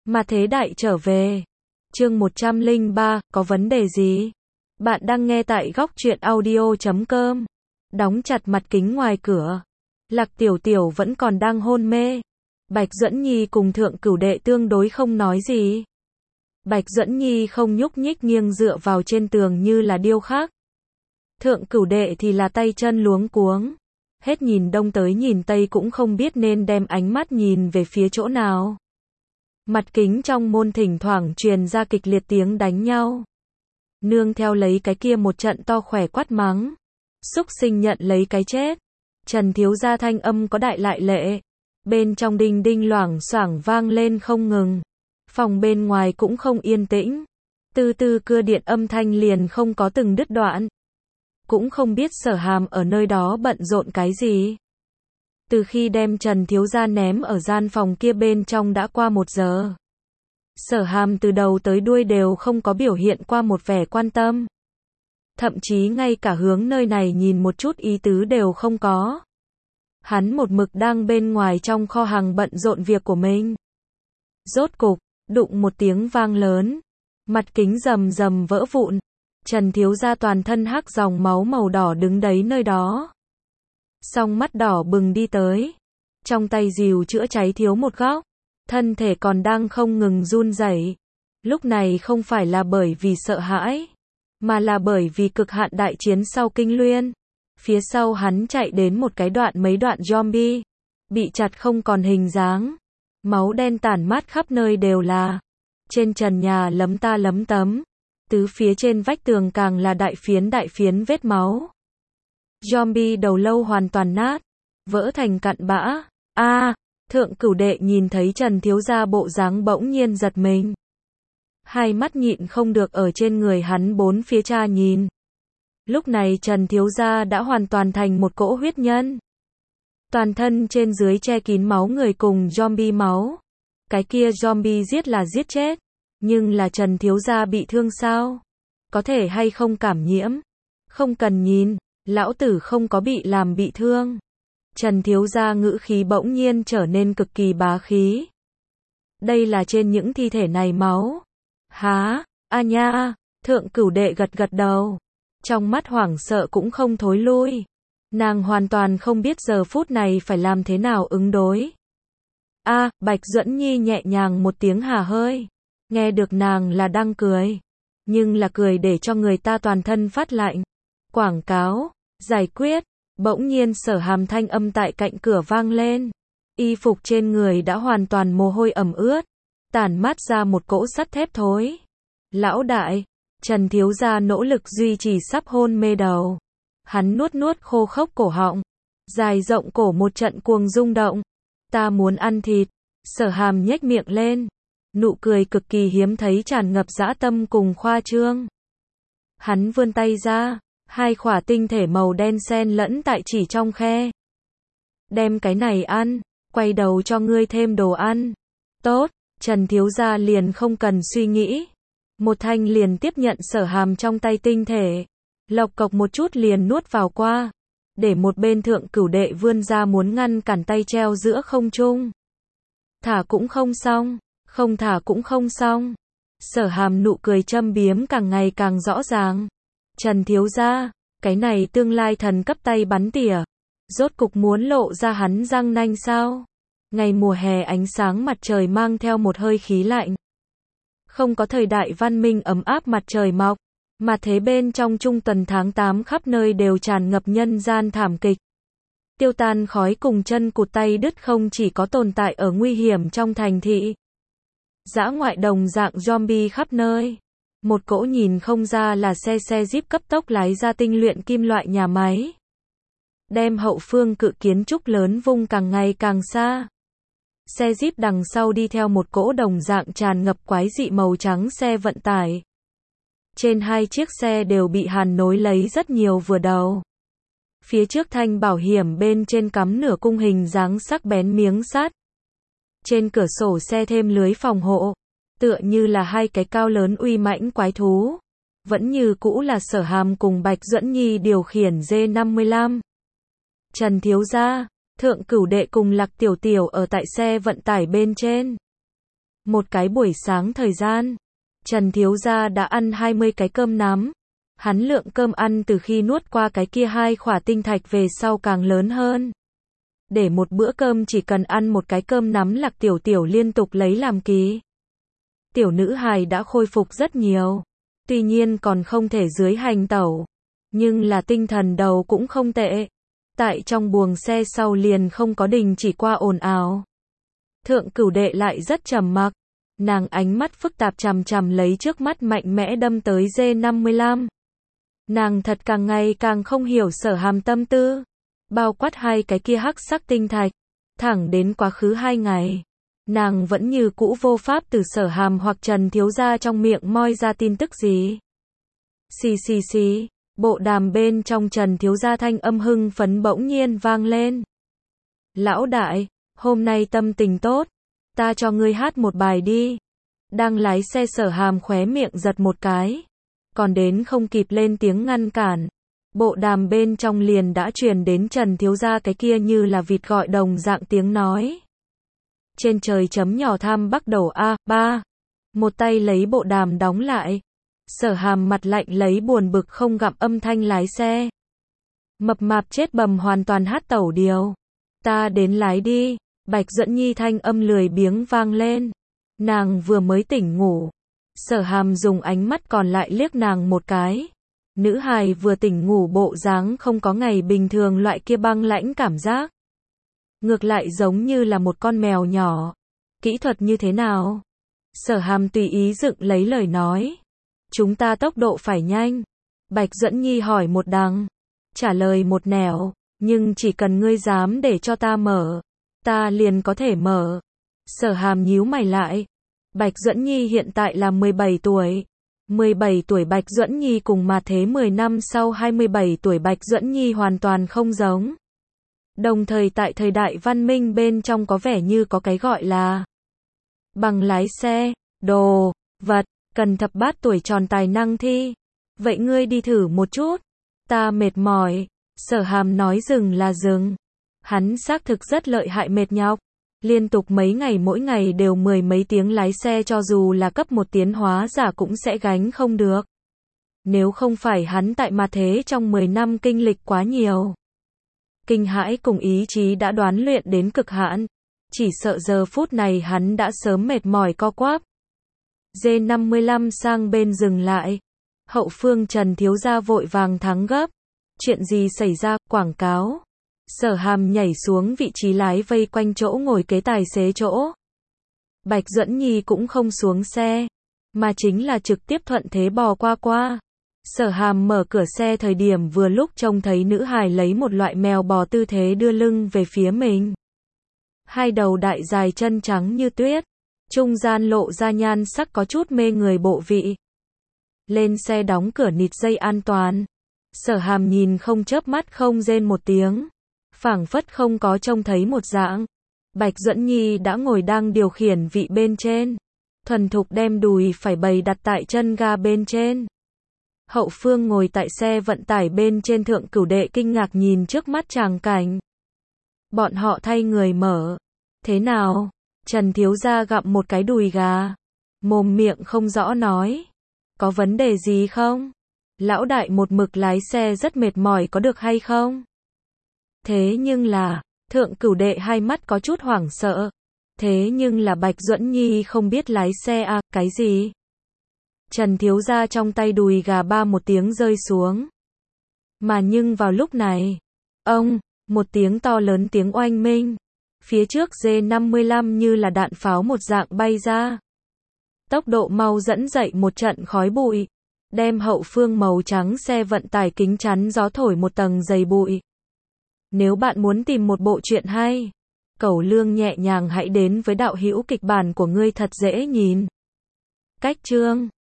Mà thế đại trở về. Chương 103, có vấn đề gì? Bạn đang nghe tại góc truyện audio.com. Đóng chặt mặt kính ngoài cửa. Lạc Tiểu Tiểu vẫn còn đang hôn mê. Bạch Duẫn Nhi cùng Thượng Cửu Đệ tương đối không nói gì. Bạch Duẫn Nhi không nhúc nhích nghiêng dựa vào trên tường như là điêu khắc. Thượng Cửu Đệ thì là tay chân luống cuống. Hết nhìn đông tới nhìn tây cũng không biết nên đem ánh mắt nhìn về phía chỗ nào. Mặt kính trong môn thỉnh thoảng truyền ra kịch liệt tiếng đánh nhau. Nương theo lấy cái kia một trận to khỏe quát mắng. Súc sinh nhận lấy cái chết. Trần thiếu gia thanh âm có đại lại lệ. Bên trong đinh đinh loảng xoảng vang lên không ngừng. Phòng bên ngoài cũng không yên tĩnh. Từ từ cưa điện âm thanh liền không có từng đứt đoạn. Cũng không biết Sở Hàm ở nơi đó bận rộn cái gì. Từ khi đem Trần thiếu gia ném ở gian phòng kia bên trong đã qua 1 giờ. Sở Hàm từ đầu tới đuôi đều không có biểu hiện qua một vẻ quan tâm. Thậm chí ngay cả hướng nơi này nhìn một chút ý tứ đều không có. Hắn một mực đang bên ngoài trong kho hàng bận rộn việc của mình. Rốt cục, đụng một tiếng vang lớn. Mặt kính rầm rầm vỡ vụn. Trần thiếu gia toàn thân hắc dòng máu màu đỏ đứng đấy nơi đó. Song mắt đỏ bừng đi tới. Trong tay rìu chữa cháy thiếu một góc. Thân thể còn đang không ngừng run rẩy. Lúc này không phải là bởi vì sợ hãi. Mà là bởi vì cực hạn đại chiến sau Kinh Luyên. Phía sau hắn chạy đến một cái đoạn mấy đoạn zombie. Bị chặt không còn hình dáng. Máu đen tản mát khắp nơi đều là. Trên trần nhà lấm ta lấm tấm. Tứ phía trên vách tường càng là đại phiến vết máu. Zombie đầu lâu hoàn toàn nát. Vỡ thành cặn bã. Thượng Cửu Đệ nhìn thấy Trần thiếu gia bộ dáng bỗng nhiên giật mình. Hai mắt nhịn không được ở trên người hắn bốn phía tra nhìn. Lúc này Trần thiếu gia đã hoàn toàn thành một cỗ huyết nhân. Toàn thân trên dưới che kín máu người cùng zombie máu. Cái kia zombie giết là giết chết. Nhưng là Trần thiếu gia bị thương sao? Có thể hay không cảm nhiễm? Không cần nhìn, lão tử không có bị làm bị thương. Trần thiếu gia ngữ khí bỗng nhiên trở nên cực kỳ bá khí. Đây là trên những thi thể này máu. Há, nha, Thượng Cửu Đệ gật gật đầu. Trong mắt hoảng sợ cũng không thối lui. Nàng hoàn toàn không biết giờ phút này phải làm thế nào ứng đối. Bạch Duẫn Nhi nhẹ nhàng một tiếng hả hơi. Nghe được nàng là đang cười. Nhưng là cười để cho người ta toàn thân phát lạnh. Quảng cáo, giải quyết. Bỗng nhiên Sở Hàm thanh âm tại cạnh cửa vang lên. Y phục trên người đã hoàn toàn mồ hôi ẩm ướt. Tản mát ra một cỗ sắt thép thối. Lão đại, Trần thiếu gia nỗ lực duy trì sắp hôn mê đầu. Hắn nuốt khô khốc cổ họng. Dài rộng cổ một trận cuồng rung động. Ta muốn ăn thịt. Sở Hàm nhếch miệng lên. Nụ cười cực kỳ hiếm thấy tràn ngập dã tâm cùng khoa trương. Hắn vươn tay ra. 2 khỏa tinh thể màu đen xen lẫn tại chỉ trong khe. Đem cái này ăn. Quay đầu cho ngươi thêm đồ ăn. Tốt. Trần thiếu gia liền không cần suy nghĩ. Một thanh liền tiếp nhận Sở Hàm trong tay tinh thể. Lộc cộc một chút liền nuốt vào qua. Để một bên Thượng Cửu Đệ vươn ra muốn ngăn cản tay treo giữa không trung. Thả cũng không xong. Không thả cũng không xong. Sở Hàm nụ cười châm biếm càng ngày càng rõ ràng. Trần thiếu gia, cái này tương lai thần cấp tay bắn tỉa. Rốt cục muốn lộ ra hắn răng nanh sao? Ngày mùa hè ánh sáng mặt trời mang theo một hơi khí lạnh. Không có thời đại văn minh ấm áp mặt trời mọc. Mà thế bên trong trung tuần tháng 8 khắp nơi đều tràn ngập nhân gian thảm kịch. Tiêu tan khói cùng chân cụt tay đứt không chỉ có tồn tại ở nguy hiểm trong thành thị. Dã ngoại đồng dạng zombie khắp nơi. Một cỗ nhìn không ra là xe Jeep cấp tốc lái ra tinh luyện kim loại nhà máy. Đem hậu phương cự kiến trúc lớn vung càng ngày càng xa. Xe Jeep đằng sau đi theo một cỗ đồng dạng tràn ngập quái dị màu trắng xe vận tải. Trên 2 chiếc xe đều bị hàn nối lấy rất nhiều vừa đầu. Phía trước thanh bảo hiểm bên trên cắm nửa cung hình dáng sắc bén miếng sắt. Trên cửa sổ xe thêm lưới phòng hộ. Tựa như là 2 cái cao lớn uy mãnh quái thú. Vẫn như cũ là Sở Hàm cùng Bạch Duẫn Nhi điều khiển D55. Trần thiếu gia, Thượng Cửu Đệ cùng Lạc Tiểu Tiểu ở tại xe vận tải bên trên. Một cái buổi sáng thời gian, Trần thiếu gia đã ăn 20 cái cơm nắm. Hắn lượng cơm ăn từ khi nuốt qua cái kia 2 khỏa tinh thạch về sau càng lớn hơn. Để một bữa cơm chỉ cần ăn một cái cơm nắm, Lạc Tiểu Tiểu liên tục lấy làm kỳ. Tiểu nữ hài đã khôi phục rất nhiều. Tuy nhiên còn không thể dưới hành tẩu. Nhưng là tinh thần đầu cũng không tệ. Tại trong buồng xe sau liền không có đình chỉ qua ồn ào. Thượng Cửu Đệ lại rất trầm mặc. Nàng ánh mắt phức tạp chằm chằm lấy trước mắt mạnh mẽ đâm tới G55. Nàng thật càng ngày càng không hiểu Sở Hàm tâm tư. Bao quát 2 cái kia hắc sắc tinh thạch. Thẳng đến quá khứ 2 ngày. Nàng vẫn như cũ vô pháp từ Sở Hàm hoặc Trần thiếu gia trong miệng moi ra tin tức gì. Xì xì xì. Bộ đàm bên trong Trần thiếu gia thanh âm hưng phấn bỗng nhiên vang lên. Lão đại, hôm nay tâm tình tốt. Ta cho ngươi hát một bài đi. Đang lái xe Sở Hàm khóe miệng giật một cái. Còn đến không kịp lên tiếng ngăn cản. Bộ đàm bên trong liền đã truyền đến Trần thiếu gia cái kia như là vịt gọi đồng dạng tiếng nói. Trên trời chấm nhỏ tham bắt đầu A3. Một tay lấy bộ đàm đóng lại. Sở Hàm mặt lạnh lấy buồn bực không gặm âm thanh lái xe. Mập mạp chết bầm hoàn toàn hát tẩu điều. Ta đến lái đi. Bạch Duẫn Nhi thanh âm lười biếng vang lên. Nàng vừa mới tỉnh ngủ. Sở Hàm dùng ánh mắt còn lại liếc nàng một cái. Nữ hài vừa tỉnh ngủ bộ dáng không có ngày bình thường loại kia băng lãnh cảm giác. Ngược lại giống như là một con mèo nhỏ. Kỹ thuật như thế nào? Sở Hàm tùy ý dựng lấy lời nói. Chúng ta tốc độ phải nhanh. Bạch Duẫn Nhi hỏi một đằng. Trả lời một nẻo. Nhưng chỉ cần ngươi dám để cho ta mở. Ta liền có thể mở. Sở Hàm nhíu mày lại. Bạch Duẫn Nhi hiện tại là 17 tuổi. 17 tuổi Bạch Duẫn Nhi cùng mà thế 10 năm sau 27 tuổi Bạch Duẫn Nhi hoàn toàn không giống. Đồng thời tại thời đại văn minh bên trong có vẻ như có cái gọi là bằng lái xe, đồ, vật, cần thập bát tuổi tròn tài năng thi. Vậy ngươi đi thử một chút. Ta mệt mỏi. Sở Hàm nói dừng là dừng. Hắn xác thực rất lợi hại mệt nhọc. Liên tục mấy ngày mỗi ngày đều 10 mấy tiếng lái xe cho dù là cấp 1 tiến hóa giả cũng sẽ gánh không được. Nếu không phải hắn tại mà thế trong 10 năm kinh lịch quá nhiều. Kinh hãi cùng ý chí đã đoán luyện đến cực hạn. Chỉ sợ giờ phút này hắn đã sớm mệt mỏi co quắp. G55 sang bên dừng lại. Hậu phương Trần thiếu gia vội vàng thắng gấp. Chuyện gì xảy ra? Quảng cáo. Sở Hàm nhảy xuống vị trí lái vây quanh chỗ ngồi kế tài xế chỗ. Bạch Duẫn Nhi cũng không xuống xe, mà chính là trực tiếp thuận thế bò qua. Sở Hàm mở cửa xe thời điểm vừa lúc trông thấy nữ hài lấy một loại mèo bò tư thế đưa lưng về phía mình. 2 đầu đại dài chân trắng như tuyết, trung gian lộ ra nhan sắc có chút mê người bộ vị. Lên xe đóng cửa nịt dây an toàn. Sở Hàm nhìn không chớp mắt không rên một tiếng. Phảng phất không có trông thấy một dạng. Bạch Duẫn Nhi đã ngồi đang điều khiển vị bên trên. Thuần thục đem đùi phải bày đặt tại chân ga bên trên. Hậu phương ngồi tại xe vận tải bên trên Thượng Cửu Đệ kinh ngạc nhìn trước mắt tràng cảnh. Bọn họ thay người mở. Thế nào? Trần thiếu gia gặm một cái đùi gà. Mồm miệng không rõ nói. Có vấn đề gì không? Lão đại một mực lái xe rất mệt mỏi có được hay không? Thế nhưng là, Thượng Cửu Đệ hai mắt có chút hoảng sợ. Thế nhưng là Bạch Duẫn Nhi không biết lái xe à, cái gì? Trần thiếu gia trong tay đùi gà ba một tiếng rơi xuống. Mà nhưng vào lúc này, một tiếng to lớn tiếng oanh minh. Phía trước G55 như là đạn pháo một dạng bay ra. Tốc độ mau dẫn dậy một trận khói bụi. Đem hậu phương màu trắng xe vận tải kính chắn gió thổi một tầng dày bụi. Nếu bạn muốn tìm một bộ truyện hay, Cẩu Lương nhẹ nhàng hãy đến với đạo hữu kịch bản của ngươi thật dễ nhìn. Cách chương